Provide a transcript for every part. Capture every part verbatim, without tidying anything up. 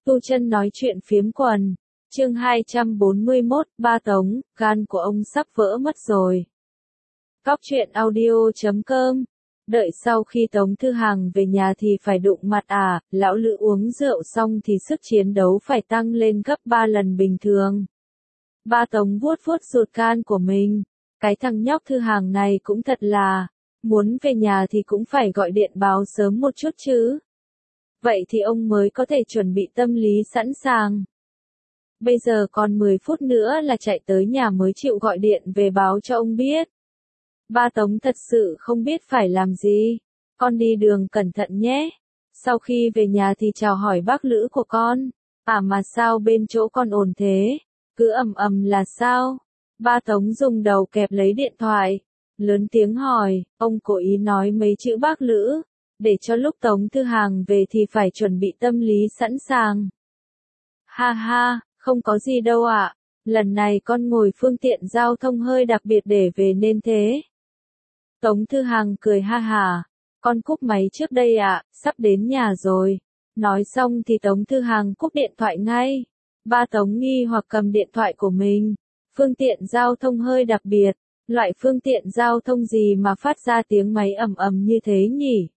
Tu Chân nói chuyện phiếm quần, chương hai trăm bốn mươi mốt, ba Tống, gan của ông sắp vỡ mất rồi. Cóc truyện audio chấm com. Đợi sau khi Tống Thư Hằng về nhà thì phải đụng mặt à, lão Lữ uống rượu xong thì sức chiến đấu phải tăng lên gấp ba lần bình thường. Ba Tống vuốt vuốt ruột gan của mình, cái thằng nhóc Thư Hằng này cũng thật là, muốn về nhà thì cũng phải gọi điện báo sớm một chút chứ. Vậy thì ông mới có thể chuẩn bị tâm lý sẵn sàng. Bây giờ còn mười phút nữa là chạy tới nhà mới chịu gọi điện về báo cho ông biết. Ba Tống thật sự không biết phải làm gì. Con đi đường cẩn thận nhé. Sau khi về nhà thì chào hỏi bác Lữ của con. À mà sao bên chỗ con ồn thế? Cứ ầm ầm là sao? Ba Tống dùng đầu kẹp lấy điện thoại. Lớn tiếng hỏi, ông cố ý nói mấy chữ bác Lữ. Để cho lúc Tống Thư Hằng về thì phải chuẩn bị tâm lý sẵn sàng. Ha ha, không có gì đâu ạ. Lần này con ngồi phương tiện giao thông hơi đặc biệt để về nên thế. Tống Thư Hằng cười ha hả. Con cúp máy trước đây ạ, sắp đến nhà rồi. Nói xong thì Tống Thư Hằng cúp điện thoại ngay. Ba Tống nghi hoặc cầm điện thoại của mình. Phương tiện giao thông hơi đặc biệt. Loại phương tiện giao thông gì mà phát ra tiếng máy ầm ầm như thế nhỉ?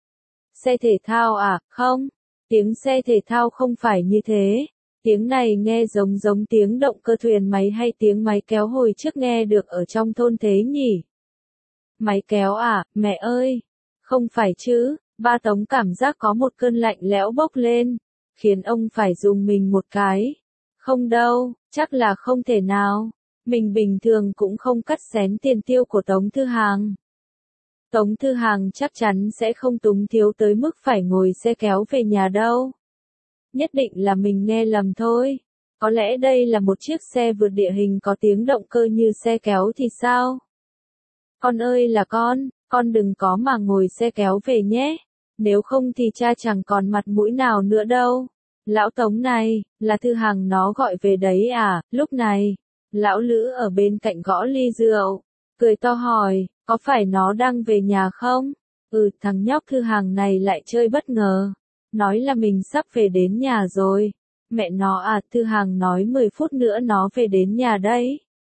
Xe thể thao à? Không. Tiếng xe thể thao không phải như thế. Tiếng này nghe giống giống tiếng động cơ thuyền máy hay tiếng máy kéo hồi trước nghe được ở trong thôn thế nhỉ? Máy kéo à, mẹ ơi! Không phải chứ, ba Tống cảm giác có một cơn lạnh lẽo bốc lên, khiến ông phải dùng mình một cái. Không đâu, chắc là không thể nào. Mình bình thường cũng không cắt xén tiền tiêu của Tống Thư Hằng. Tống Thư Hằng chắc chắn sẽ không túng thiếu tới mức phải ngồi xe kéo về nhà đâu. Nhất định là mình nghe lầm thôi. Có lẽ đây là một chiếc xe vượt địa hình có tiếng động cơ như xe kéo thì sao? Con ơi là con, con đừng có mà ngồi xe kéo về nhé. Nếu không thì cha chẳng còn mặt mũi nào nữa đâu. Lão Tống này, là Thư Hằng nó gọi về đấy à? Lúc này, lão Lữ ở bên cạnh gõ ly rượu, cười to hỏi, có phải nó đang về nhà không? Ừ, thằng nhóc Thư Hằng này lại chơi bất ngờ. Nói là mình sắp về đến nhà rồi. Mẹ nó à, Thư Hằng nói mười phút nữa nó về đến nhà đấy.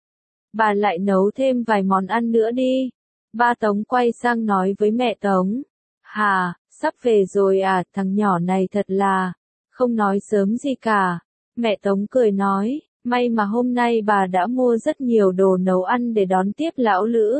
Bà lại nấu thêm vài món ăn nữa đi. Ba Tống quay sang nói với mẹ Tống. Hà, sắp về rồi à, thằng nhỏ này thật là, không nói sớm gì cả. Mẹ Tống cười nói, may mà hôm nay bà đã mua rất nhiều đồ nấu ăn để đón tiếp lão Lữ.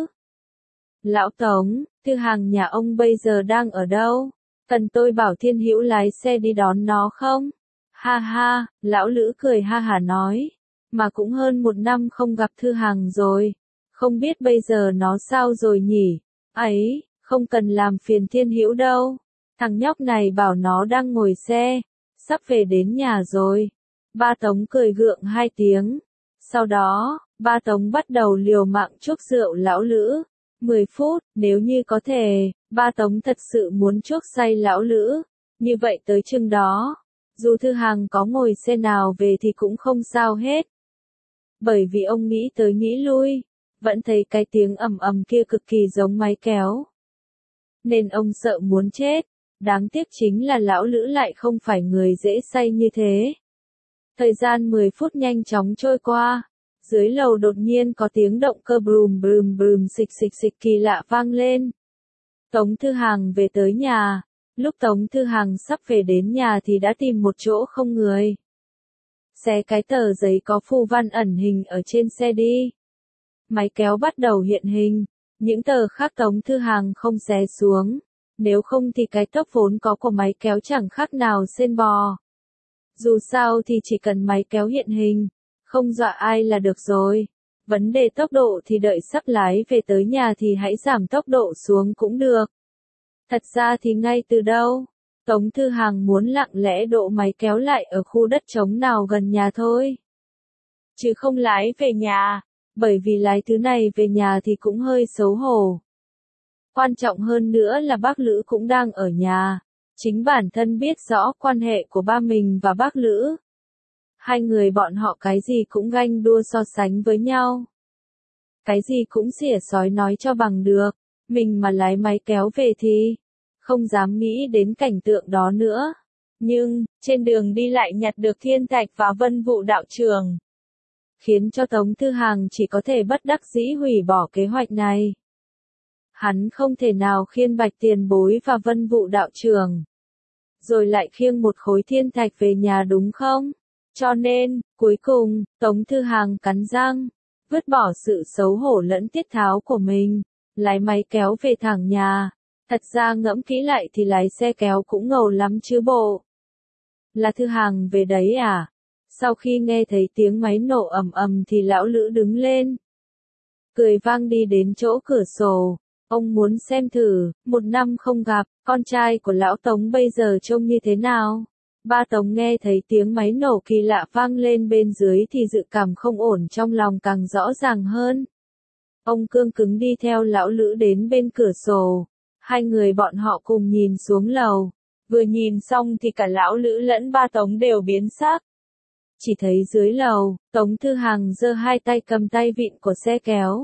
Lão Tống, Thư Hằng nhà ông bây giờ đang ở đâu? Cần tôi bảo Thiên Hữu lái xe đi đón nó không? Ha ha, lão Lữ cười ha hả nói. Mà cũng hơn một năm không gặp Thư Hằng rồi. Không biết bây giờ nó sao rồi nhỉ? Ấy, không cần làm phiền Thiên Hữu đâu. Thằng nhóc này bảo nó đang ngồi xe. Sắp về đến nhà rồi. Ba Tống cười gượng hai tiếng. Sau đó, ba Tống bắt đầu liều mạng chuốc rượu lão Lữ. mười phút, nếu như có thể, ba Tống thật sự muốn chuốc say lão Lữ. Như vậy tới chừng đó, dù Thư Hằng có ngồi xe nào về thì cũng không sao hết. Bởi vì ông nghĩ tới nghĩ lui, vẫn thấy cái tiếng ầm ầm kia cực kỳ giống máy kéo. Nên ông sợ muốn chết. Đáng tiếc chính là lão Lữ lại không phải người dễ say như thế. Thời gian mười phút nhanh chóng trôi qua. Dưới lầu đột nhiên có tiếng động cơ bùm bùm bùm xịch xịch xịch kỳ lạ vang lên. Tống Thư Hằng về tới nhà. Lúc Tống Thư Hằng sắp về đến nhà thì đã tìm một chỗ không người. Xé cái tờ giấy có phù văn ẩn hình ở trên xe đi. Máy kéo bắt đầu hiện hình. Những tờ khác Tống Thư Hằng không xé xuống. Nếu không thì cái tốc vốn có của máy kéo chẳng khác nào sên bò. Dù sao thì chỉ cần máy kéo hiện hình, không dọa ai là được rồi. Vấn đề tốc độ thì đợi sắp lái về tới nhà thì hãy giảm tốc độ xuống cũng được. Thật ra thì ngay từ đâu, Tống Thư Hằng muốn lặng lẽ độ máy kéo lại ở khu đất trống nào gần nhà thôi. Chứ không lái về nhà, bởi vì lái thứ này về nhà thì cũng hơi xấu hổ. Quan trọng hơn nữa là bác Lữ cũng đang ở nhà. Chính bản thân biết rõ quan hệ của ba mình và bác Lữ. Hai người bọn họ cái gì cũng ganh đua so sánh với nhau. Cái gì cũng xỉa xói nói cho bằng được. Mình mà lái máy kéo về thì không dám nghĩ đến cảnh tượng đó nữa. Nhưng, trên đường đi lại nhặt được thiên thạch và vân vụ đạo trường. Khiến cho Tống Thư Hàng chỉ có thể bất đắc dĩ hủy bỏ kế hoạch này. Hắn không thể nào khiêng Bạch Tiền Bối và vân vụ đạo trường. Rồi lại khiêng một khối thiên thạch về nhà đúng không? Cho nên, cuối cùng, Tống Thư Hàng cắn răng, vứt bỏ sự xấu hổ lẫn tiết tháo của mình, lái máy kéo về thẳng nhà. Thật ra ngẫm kỹ lại thì lái xe kéo cũng ngầu lắm chứ bộ. Là Thư Hàng về đấy à? Sau khi nghe thấy tiếng máy nổ ầm ầm thì lão Lữ đứng lên. Cười vang đi đến chỗ cửa sổ. Ông muốn xem thử, một năm không gặp, con trai của lão Tống bây giờ trông như thế nào? Ba Tống nghe thấy tiếng máy nổ kỳ lạ vang lên bên dưới thì dự cảm không ổn trong lòng càng rõ ràng hơn. Ông cương cứng đi theo lão Lữ đến bên cửa sổ. Hai người bọn họ cùng nhìn xuống lầu. Vừa nhìn xong thì cả lão Lữ lẫn ba Tống đều biến sắc. Chỉ thấy dưới lầu, Tống Thư Hàng giơ hai tay cầm tay vịn của xe kéo.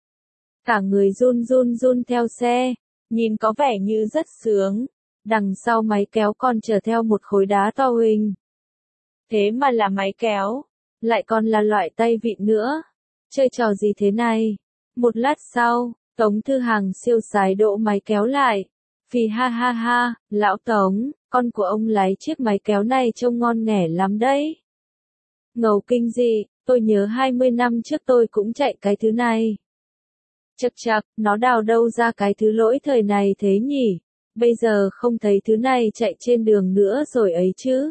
Cả người run run run theo xe, nhìn có vẻ như rất sướng. Đằng sau máy kéo còn chở theo một khối đá to huỳnh. Thế mà là máy kéo, lại còn là loại tay vịn nữa. Chơi trò gì thế này? Một lát sau, Tống Thư Hàng siêu sái đỗ máy kéo lại. Phì ha ha ha, lão Tống, con của ông lái chiếc máy kéo này trông ngon nghẻ lắm đấy. Ngầu kinh dị, tôi nhớ hai mươi năm trước tôi cũng chạy cái thứ này. Chậc chậc, nó đào đâu ra cái thứ lỗi thời này thế nhỉ? Bây giờ không thấy thứ này chạy trên đường nữa rồi ấy chứ.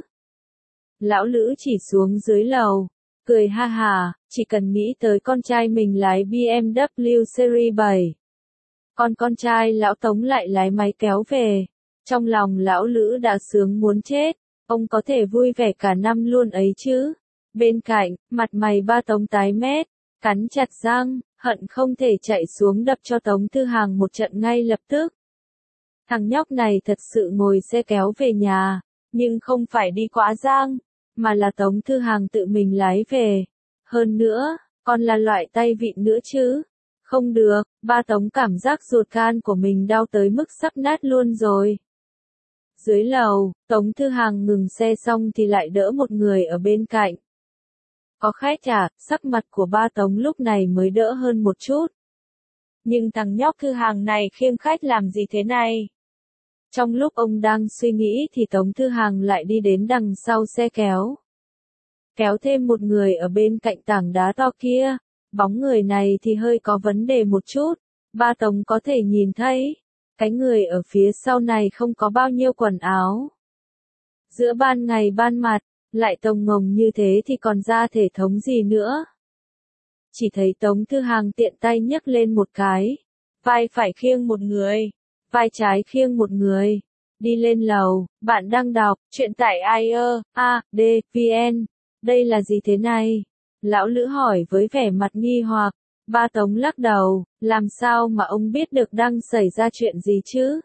Lão Lữ chỉ xuống dưới lầu, cười ha hà, chỉ cần nghĩ tới con trai mình lái bê em vê Series bảy. Còn con trai lão Tống lại lái máy kéo về. Trong lòng lão Lữ đã sướng muốn chết, ông có thể vui vẻ cả năm luôn ấy chứ. Bên cạnh, mặt mày ba Tống tái mét, cắn chặt răng, hận không thể chạy xuống đập cho Tống Thư Hàng một trận ngay lập tức. Thằng nhóc này thật sự ngồi xe kéo về nhà, nhưng không phải đi Quá Giang, mà là Tống Thư Hàng tự mình lái về. Hơn nữa, còn là loại tay vịn nữa chứ. Không được, ba Tống cảm giác ruột gan của mình đau tới mức sắp nát luôn rồi. Dưới lầu, Tống Thư Hàng ngừng xe xong thì lại đỡ một người ở bên cạnh. Có khách à, sắc mặt của ba Tống lúc này mới đỡ hơn một chút. Nhưng thằng nhóc Thư Hàng này khiêng khách làm gì thế này? Trong lúc ông đang suy nghĩ thì Tống Thư Hàng lại đi đến đằng sau xe kéo. Kéo thêm một người ở bên cạnh tảng đá to kia. Bóng người này thì hơi có vấn đề một chút. Ba Tống có thể nhìn thấy. Cái người ở phía sau này không có bao nhiêu quần áo. Giữa ban ngày ban mặt, lại tông ngồng như thế thì còn ra thể thống gì nữa. Chỉ thấy Tống Thư Hàng tiện tay nhấc lên một cái. Vai phải khiêng một người. Vai trái khiêng một người. Đi lên lầu, bạn đang đọc, truyện tại i e a d vn. Đây là gì thế này? Lão Lữ hỏi với vẻ mặt nghi hoặc. Ba Tống lắc đầu, làm sao mà ông biết được đang xảy ra chuyện gì chứ?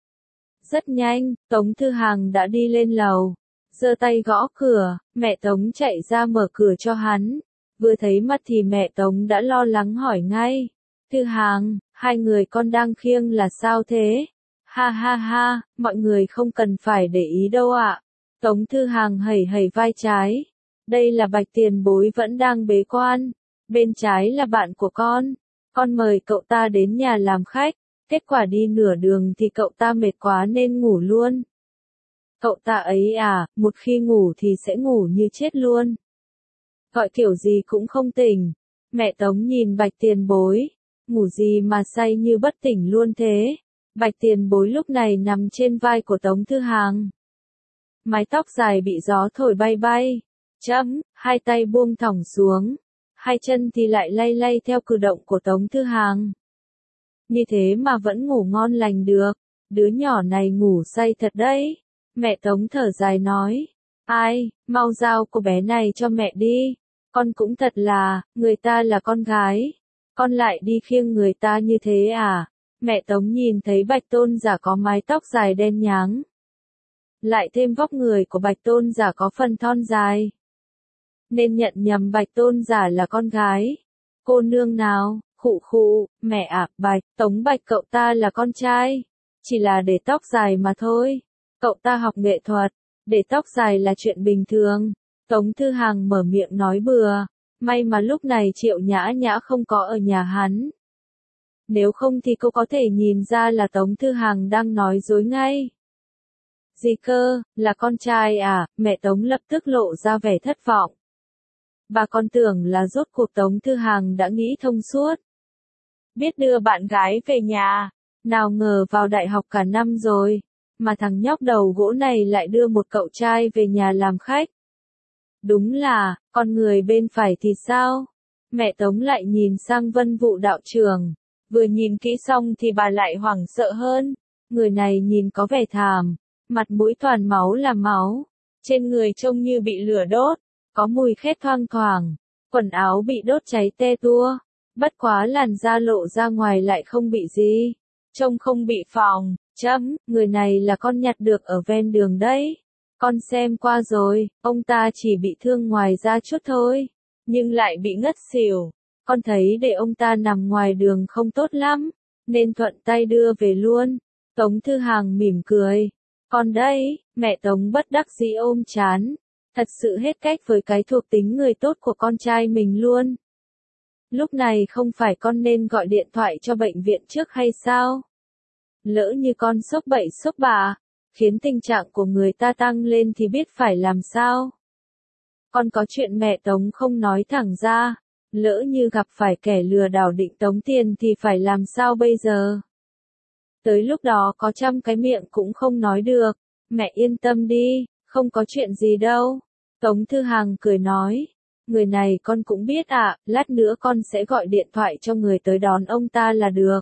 Rất nhanh, Tống Thư Hàng đã đi lên lầu. Giơ tay gõ cửa, mẹ Tống chạy ra mở cửa cho hắn. Vừa thấy mặt thì mẹ Tống đã lo lắng hỏi ngay. Thư Hàng, hai người con đang khiêng là sao thế? Ha ha ha, mọi người không cần phải để ý đâu ạ. Tống Thư Hàng hẩy hẩy vai trái. Đây là Bạch Tiền Bối vẫn đang bế quan. Bên trái là bạn của con. Con mời cậu ta đến nhà làm khách. Kết quả đi nửa đường thì cậu ta mệt quá nên ngủ luôn. Cậu ta ấy à, một khi ngủ thì sẽ ngủ như chết luôn. Gọi kiểu gì cũng không tỉnh. Mẹ Tống nhìn Bạch Tiền Bối. Ngủ gì mà say như bất tỉnh luôn thế. Bạch Tiền Bối lúc này nằm trên vai của Tống Thư Hàng. Mái tóc dài bị gió thổi bay bay. Chấm, hai tay buông thõng xuống. Hai chân thì lại lay lay theo cử động của Tống Thư Hàng. Như thế mà vẫn ngủ ngon lành được. Đứa nhỏ này ngủ say thật đấy. Mẹ Tống thở dài nói. Ai, mau giao cô bé này cho mẹ đi. Con cũng thật là, người ta là con gái. Con lại đi khiêng người ta như thế à? Mẹ Tống nhìn thấy Bạch Tôn Giả có mái tóc dài đen nháng. Lại thêm vóc người của Bạch Tôn Giả có phần thon dài. Nên nhận nhầm Bạch Tôn Giả là con gái. Cô nương nào, khụ khụ, mẹ ạ, Bạch, Tống Bạch cậu ta là con trai. Chỉ là để tóc dài mà thôi. Cậu ta học nghệ thuật. Để tóc dài là chuyện bình thường. Tống Thư Hàng mở miệng nói bừa. May mà lúc này Triệu Nhã Nhã không có ở nhà hắn. Nếu không thì cô có thể nhìn ra là Tống Thư Hàng đang nói dối ngay. Gì cơ, là con trai à, mẹ Tống lập tức lộ ra vẻ thất vọng. Bà còn tưởng là rốt cuộc Tống Thư Hàng đã nghĩ thông suốt. Biết đưa bạn gái về nhà, nào ngờ vào đại học cả năm rồi, mà thằng nhóc đầu gỗ này lại đưa một cậu trai về nhà làm khách. Đúng là, con người bên phải thì sao? Mẹ Tống lại nhìn sang Vân Vụ đạo trưởng, vừa nhìn kỹ xong thì bà lại hoảng sợ hơn. Người này nhìn có vẻ thảm, mặt mũi toàn máu là máu, trên người trông như bị lửa đốt, có mùi khét thoang thoảng, quần áo bị đốt cháy te tua, bất quá làn da lộ ra ngoài lại không bị gì, trông không bị phỏng. Chấm, người này là con nhặt được ở ven đường đấy. Con xem qua rồi, ông ta chỉ bị thương ngoài da chút thôi, nhưng lại bị ngất xỉu. Con thấy để ông ta nằm ngoài đường không tốt lắm, nên thuận tay đưa về luôn. Tống Thư Hàng mỉm cười. Con đây, mẹ Tống bất đắc dĩ ôm chán. Thật sự hết cách với cái thuộc tính người tốt của con trai mình luôn. Lúc này không phải con nên gọi điện thoại cho bệnh viện trước hay sao? Lỡ như con sốc bậy sốc bạ, khiến tình trạng của người ta tăng lên thì biết phải làm sao? Con có chuyện mẹ Tống không nói thẳng ra, lỡ như gặp phải kẻ lừa đảo định tống tiền thì phải làm sao bây giờ? Tới lúc đó có trăm cái miệng cũng không nói được, mẹ yên tâm đi, không có chuyện gì đâu. Tống Thư Hàng cười nói, người này con cũng biết ạ, à, lát nữa con sẽ gọi điện thoại cho người tới đón ông ta là được.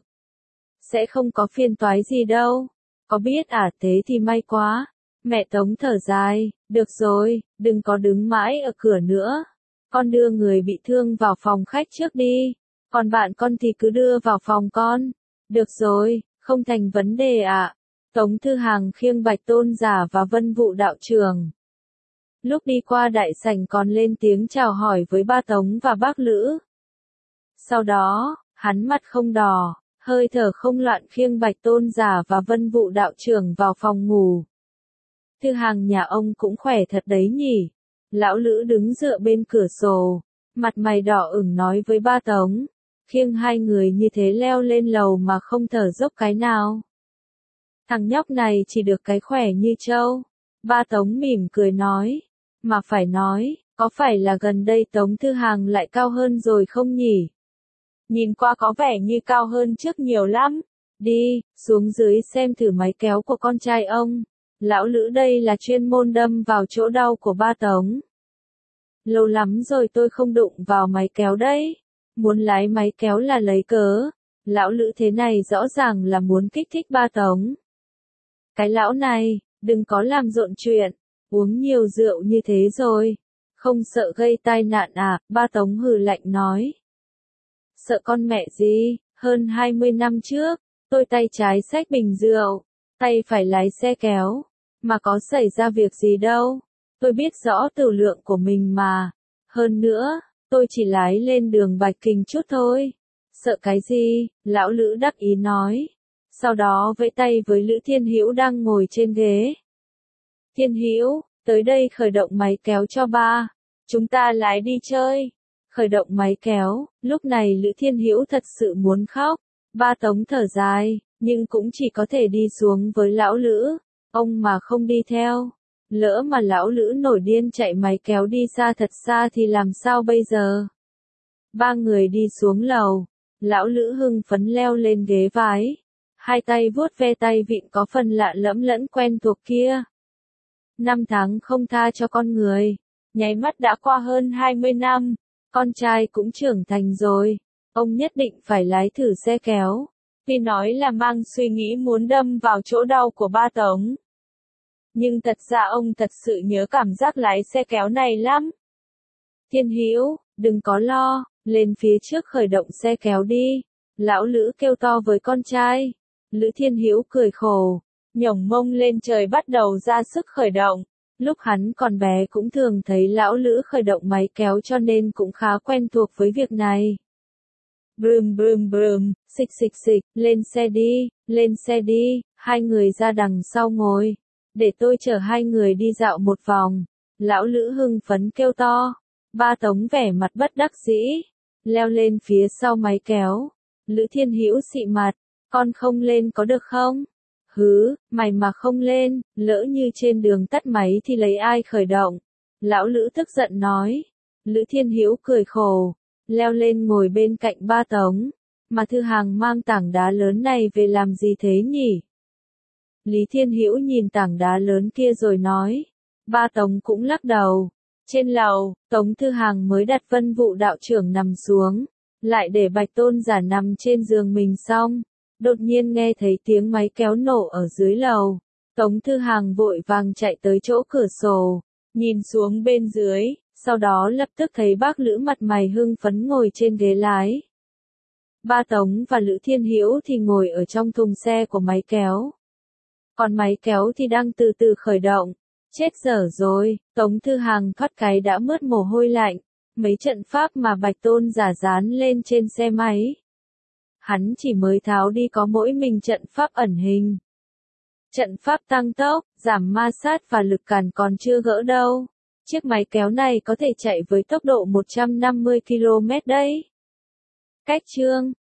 Sẽ không có phiền toái gì đâu. Có biết à, thế thì may quá. Mẹ Tống thở dài, được rồi, đừng có đứng mãi ở cửa nữa. Con đưa người bị thương vào phòng khách trước đi, còn bạn con thì cứ đưa vào phòng con. Được rồi, không thành vấn đề ạ. À. Tống Thư Hàng khiêng Bạch Tôn Giả và Vân Vụ đạo trưởng. Lúc đi qua đại sảnh còn lên tiếng chào hỏi với ba Tống và bác Lữ. Sau đó, hắn mặt không đỏ, hơi thở không loạn khiêng Bạch Tôn Giả và Vân Vụ đạo trưởng vào phòng ngủ. Thư Hàng nhà ông cũng khỏe thật đấy nhỉ. Lão Lữ đứng dựa bên cửa sổ, mặt mày đỏ ửng nói với ba Tống, khiêng hai người như thế leo lên lầu mà không thở dốc cái nào. Thằng nhóc này chỉ được cái khỏe như trâu. Ba Tống mỉm cười nói, mà phải nói, có phải là gần đây Tống Thư Hàng lại cao hơn rồi không nhỉ? Nhìn qua có vẻ như cao hơn trước nhiều lắm. Đi, xuống dưới xem thử máy kéo của con trai ông. Lão Lữ đây là chuyên môn đâm vào chỗ đau của ba Tống. Lâu lắm rồi tôi không đụng vào máy kéo đấy. Muốn lái máy kéo là lấy cớ. Lão Lữ thế này rõ ràng là muốn kích thích ba Tống. Cái lão này, đừng có làm rộn chuyện. Uống nhiều rượu như thế rồi. Không sợ gây tai nạn à, ba Tống hừ lạnh nói. Sợ con mẹ gì, hơn hai mươi năm trước, tôi tay trái xách bình rượu, tay phải lái xe kéo, mà có xảy ra việc gì đâu, tôi biết rõ tửu lượng của mình mà, hơn nữa, tôi chỉ lái lên đường Bạch Kình chút thôi, sợ cái gì, lão Lữ đắc ý nói, sau đó vẫy tay với Lữ Thiên Hữu đang ngồi trên ghế. Thiên Hữu, tới đây khởi động máy kéo cho ba, chúng ta lái đi chơi. Khởi động máy kéo, lúc này Lữ Thiên Hữu thật sự muốn khóc. Ba Tống thở dài, nhưng cũng chỉ có thể đi xuống với lão Lữ. Ông mà không đi theo. Lỡ mà lão Lữ nổi điên chạy máy kéo đi xa thật xa thì làm sao bây giờ? Ba người đi xuống lầu. Lão Lữ hưng phấn leo lên ghế vái. Hai tay vuốt ve tay vịn có phần lạ lẫm lẫn quen thuộc kia. Năm tháng không tha cho con người. Nháy mắt đã qua hơn hai mươi năm. Con trai cũng trưởng thành rồi, ông nhất định phải lái thử xe kéo. Tuy nói là mang suy nghĩ muốn đâm vào chỗ đau của ba Tống. Nhưng thật ra ông thật sự nhớ cảm giác lái xe kéo này lắm. Thiên Hữu, đừng có lo, lên phía trước khởi động xe kéo đi. Lão Lữ kêu to với con trai. Lữ Thiên Hữu cười khổ, nhổng mông lên trời bắt đầu ra sức khởi động. Lúc hắn còn bé cũng thường thấy lão Lữ khởi động máy kéo cho nên cũng khá quen thuộc với việc này. Brum brum brum, xịch xịch xịch, lên xe đi, lên xe đi, hai người ra đằng sau ngồi. Để tôi chở hai người đi dạo một vòng. Lão Lữ hưng phấn kêu to. Ba Tống vẻ mặt bất đắc dĩ, leo lên phía sau máy kéo. Lữ Thiên Hữu xị mặt, con không lên có được không? Hứ, mày mà không lên, lỡ như trên đường tắt máy thì lấy ai khởi động? Lão Lữ tức giận nói. Lữ Thiên Hữu cười khổ, leo lên ngồi bên cạnh ba Tống. Mà Thư Hàng mang tảng đá lớn này về làm gì thế nhỉ? Lý Thiên Hữu nhìn tảng đá lớn kia rồi nói. Ba Tống cũng lắc đầu. Trên lầu, Tống Thư Hàng mới đặt Vân Vụ đạo trưởng nằm xuống, lại để Bạch Tôn Giả nằm trên giường mình xong, đột nhiên nghe thấy tiếng máy kéo nổ ở dưới lầu. Tống Thư Hàng vội vàng chạy tới chỗ cửa sổ, nhìn xuống bên dưới, sau đó lập tức thấy bác Lữ mặt mày hưng phấn ngồi trên ghế lái. Ba Tống và Lữ Thiên Hữu thì ngồi ở trong thùng xe của máy kéo. Còn máy kéo thì đang từ từ khởi động. Chết dở rồi, Tống Thư Hàng thoát cái đã mướt mồ hôi lạnh. Mấy trận pháp mà Bạch Tôn Giả dán lên trên xe máy. Hắn chỉ mới tháo đi có mỗi mình trận pháp ẩn hình. Trận pháp tăng tốc, giảm ma sát và lực cản còn chưa gỡ đâu. Chiếc máy kéo này có thể chạy với tốc độ một trăm năm mươi ki lô mét đấy. Cách chương